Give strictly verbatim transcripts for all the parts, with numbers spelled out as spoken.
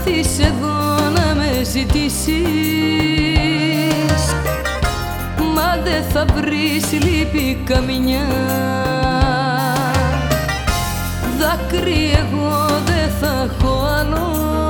έρθεις εδώ να με ζητήσεις, μα δεν θα βρεις λύπη καμιά. Δάκρυ εγώ δεν θα έχω άλλο,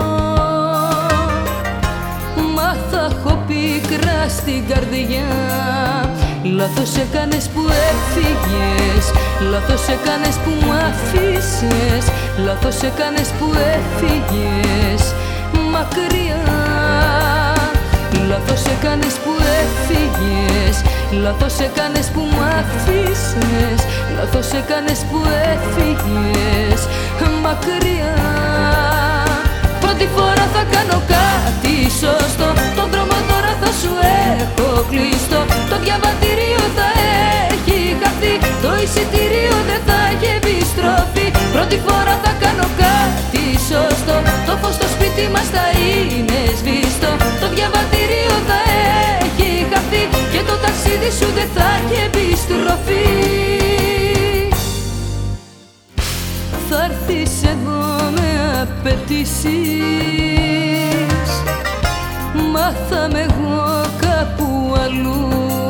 μα θα έχω πίκρα στην καρδιά. Λάθος έκανες που έφυγες, λάθος έκανες που μ' αφήσες, λάθος έκανες που έφυγες μακριά. Λάθος έκανες που έφυγες, λάθος έκανες που μ' αφήσες, λάθος έκανες που έφυγες μακριά. Πρώτη φορά θα κάνω κάτι σωστό, τον δρόμο τώρα θα σου έχω κλειστό. Το διαβατήριο θα έχει χαθεί, το εισιτήριο δεν θα έχει επιστροφή. Πρώτη φορά θα κάνω κάτι σωστό, το φως στο σπίτι μας θα είναι σβηστό. Το διαβατήριο θα έχει χαθεί και το ταξίδι σου δεν θα έχει επιστροφή. Θα έρθεις εδώ με απαιτήσεις, μα θα είμαι εγώ κάπου αλλού.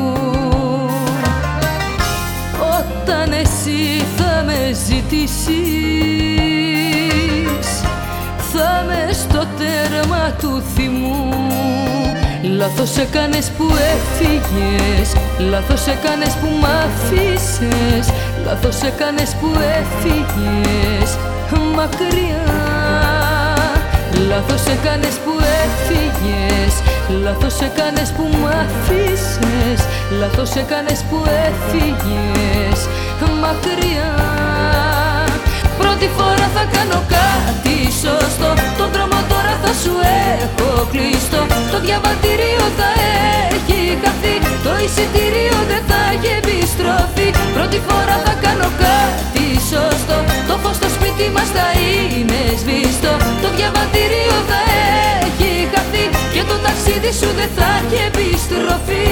Όταν εσύ θα με ζητήσεις, θα είμαι στο τέρμα του θυμού. Λάθος έκανες που έφυγες, λάθος έκανες που μ' αφήσες, λάθος έκανες που έφυγες μακριά. Λάθος έκανες που έφυγες, λάθος έκανες που μ' αφήσες, λάθος έκανες που έφυγες μακριά. Πρώτη φορά θα κάνω κάτι σωστό, τον δρόμο τώρα θα σου έχω κλειστό. Το διαβατήριο θα έχει χαθεί, το εισιτήριο δεν θα έχει επιστροφή. Πρώτη φορά θα κάνω κάτι σωστό, το φως στο σπίτι μας θα είναι σβηστό. Το διαβατήριο θα έχει χαθεί και το ταξίδι σου δεν θα έχει επιστροφή.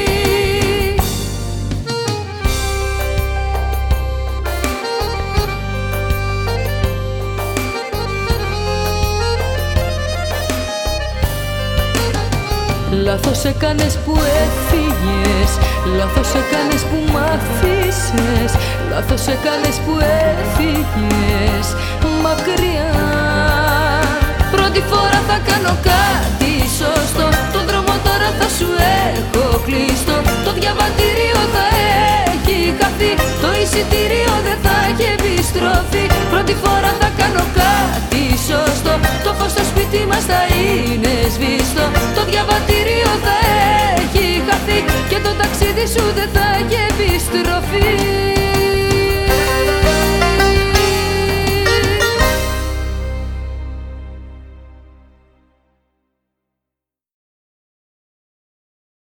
Λάθος έκανες που έφυγες, λάθος έκανες που μ' αφήσες, λάθος έκανες που έφυγες μακριά. Πρώτη φορά θα κάνω κάτι σωστό, τον δρόμο τώρα θα σου έχω κλειστό. Το διαβατήριο θα έχει χαθεί, το εισιτήριο δεν θα έχει επιστροφή. Πρώτη φορά θα κάνω κάτι σωστό, το φως στο σπίτι μας θα είναι σβηστό. Το διαβατήριο θα έχει χαθεί και το ταξίδι σου δεν θα έχει επιστροφή.